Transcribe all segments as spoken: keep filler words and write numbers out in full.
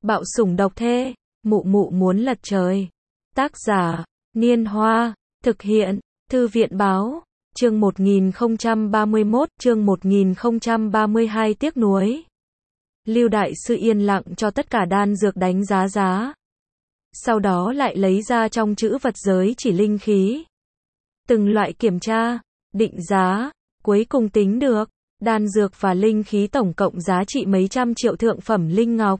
Bạo sủng độc thê, mụ mụ muốn lật trời. Tác giả, Niên Hoa, thực hiện, Thư viện Báo, chương một nghìn không trăm ba mươi mốt, chương một nghìn không trăm ba mươi hai tiếc nuối. Lưu Đại Sư yên lặng cho tất cả đan dược đánh giá giá. Sau đó lại lấy ra trong chữ vật giới chỉ linh khí. Từng loại kiểm tra, định giá, cuối cùng tính được, đan dược và linh khí tổng cộng giá trị mấy trăm triệu thượng phẩm linh ngọc.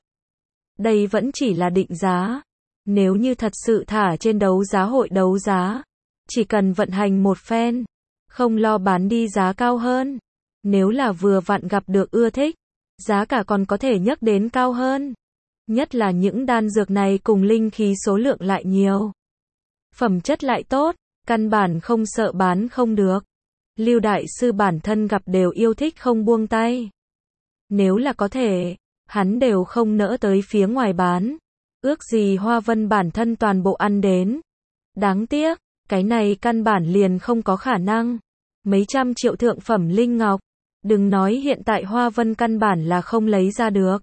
Đây vẫn chỉ là định giá. Nếu như thật sự thả trên đấu giá hội đấu giá, chỉ cần vận hành một phen, không lo bán đi giá cao hơn. Nếu là vừa vặn gặp được ưa thích, giá cả còn có thể nhấc đến cao hơn. Nhất là những đan dược này cùng linh khí số lượng lại nhiều. Phẩm chất lại tốt, căn bản không sợ bán không được. Lưu Đại Sư bản thân gặp đều yêu thích không buông tay. Nếu là có thể, hắn đều không nỡ tới phía ngoài bán. Ước gì Hoa Vân bản thân toàn bộ ăn đến. Đáng tiếc, cái này căn bản liền không có khả năng. Mấy trăm triệu thượng phẩm linh ngọc, đừng nói hiện tại Hoa Vân căn bản là không lấy ra được.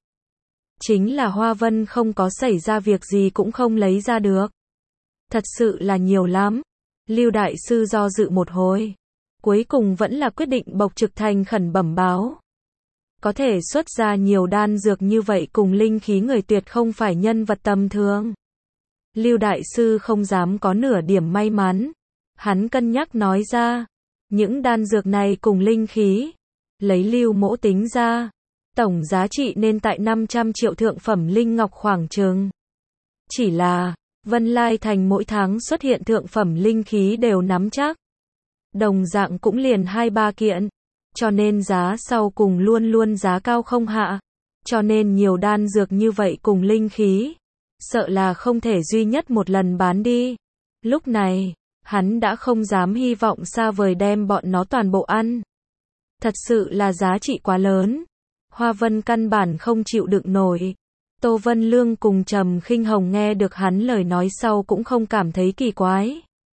Chính là Hoa Vân không có xảy ra việc gì cũng không lấy ra được. Thật sự là nhiều lắm. Lưu Đại Sư do dự một hồi, cuối cùng vẫn là quyết định bộc trực thành khẩn bẩm báo. Có thể xuất ra nhiều đan dược như vậy cùng linh khí người tuyệt không phải nhân vật tầm thường. Lưu Đại Sư không dám có nửa điểm may mắn. Hắn cân nhắc nói ra, những đan dược này cùng linh khí, lấy Lưu Mỗ tính ra, tổng giá trị nên tại năm trăm triệu thượng phẩm linh ngọc khoảng chừng. Chỉ là, Vân Lai Thành mỗi tháng xuất hiện thượng phẩm linh khí đều nắm chắc. Đồng dạng cũng liền hai ba kiện. Cho nên giá sau cùng luôn luôn giá cao không hạ. Cho nên nhiều đan dược như vậy cùng linh khí, sợ là không thể duy nhất một lần bán đi. Lúc này, hắn đã không dám hy vọng xa vời đem bọn nó toàn bộ ăn. Thật sự là giá trị quá lớn. Hoa Vân căn bản không chịu đựng nổi. Tô Vân Lương cùng Trầm Khinh Hồng nghe được hắn lời nói sau cũng không cảm thấy kỳ quái.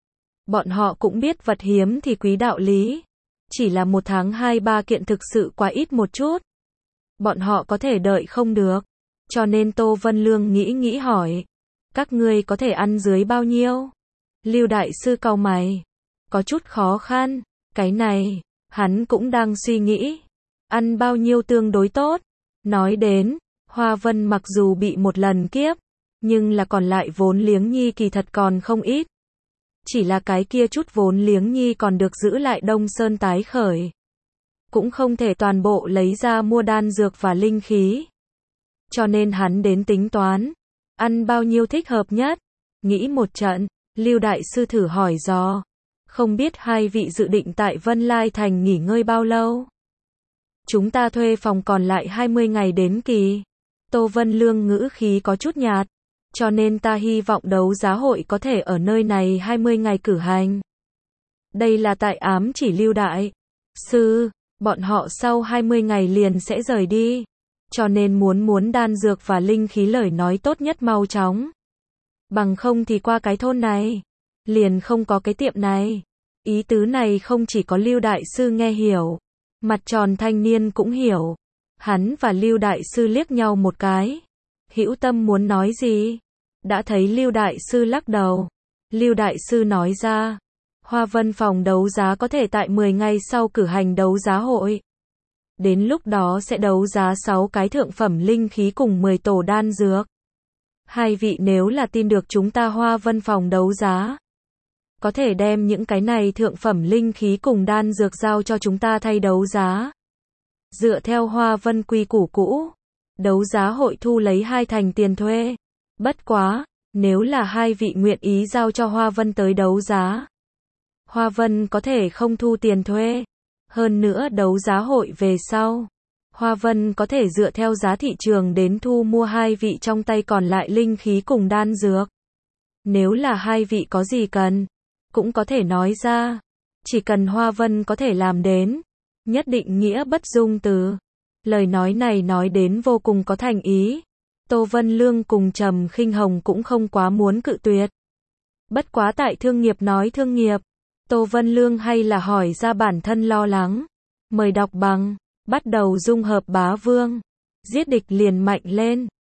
Bọn họ cũng biết vật hiếm thì quý đạo lý. Chỉ là một tháng hai ba kiện thực sự quá ít một chút. Bọn họ có thể đợi không được. Cho nên Tô Vân Lương nghĩ nghĩ hỏi. Các ngươi có thể ăn dưới bao nhiêu? Lưu Đại Sư cau mày. Có chút khó khăn. Cái này, hắn cũng đang suy nghĩ. Ăn bao nhiêu tương đối tốt. Nói đến, Hoa Vân mặc dù bị một lần kiếp, nhưng là còn lại vốn liếng nhi kỳ thật còn không ít. Chỉ là cái kia chút vốn liếng nhi còn được giữ lại Đông Sơn tái khởi. Cũng không thể toàn bộ lấy ra mua đan dược và linh khí. Cho nên hắn đến tính toán. Ăn bao nhiêu thích hợp nhất. Nghĩ một trận, Lưu Đại Sư thử hỏi dò. Không biết hai vị dự định tại Vân Lai Thành nghỉ ngơi bao lâu? Chúng ta thuê phòng còn lại hai mươi ngày đến kỳ. Tô Vân Lương ngữ khí có chút nhạt. Cho nên ta hy vọng đấu giá hội có thể ở nơi này hai mươi ngày cử hành. Đây là tại ám chỉ Lưu Đại Sư, bọn họ sau hai mươi ngày liền sẽ rời đi. Cho nên muốn muốn đan dược và linh khí lời nói tốt nhất mau chóng. Bằng không thì qua cái thôn này, liền không có cái tiệm này. Ý tứ này không chỉ có Lưu Đại Sư nghe hiểu, mặt tròn thanh niên cũng hiểu. Hắn và Lưu Đại Sư liếc nhau một cái. Hữu Tâm muốn nói gì? Đã thấy Lưu Đại Sư lắc đầu. Lưu Đại Sư nói ra, Hoa Vân phòng đấu giá có thể tại mười ngày sau cử hành đấu giá hội. Đến lúc đó sẽ đấu giá sáu cái thượng phẩm linh khí cùng mười tổ đan dược. Hai vị nếu là tin được chúng ta Hoa Vân phòng đấu giá, có thể đem những cái này thượng phẩm linh khí cùng đan dược giao cho chúng ta thay đấu giá. Dựa theo Hoa Vân quy củ cũ, đấu giá hội thu lấy hai thành tiền thuê. Bất quá, nếu là hai vị nguyện ý giao cho Hoa Vân tới đấu giá, Hoa Vân có thể không thu tiền thuê. Hơn nữa đấu giá hội về sau, Hoa Vân có thể dựa theo giá thị trường đến thu mua hai vị trong tay còn lại linh khí cùng đan dược. Nếu là hai vị có gì cần, cũng có thể nói ra. Chỉ cần Hoa Vân có thể làm đến, nhất định nghĩa bất dung từ. Lời nói này nói đến vô cùng có thành ý. Tô Vân Lương cùng Trầm Khinh Hồng cũng không quá muốn cự tuyệt. Bất quá tại thương nghiệp nói thương nghiệp, Tô Vân Lương hay là hỏi ra bản thân lo lắng. Mời đọc bằng, bắt đầu dung hợp bá vương. Giết địch liền mạnh lên.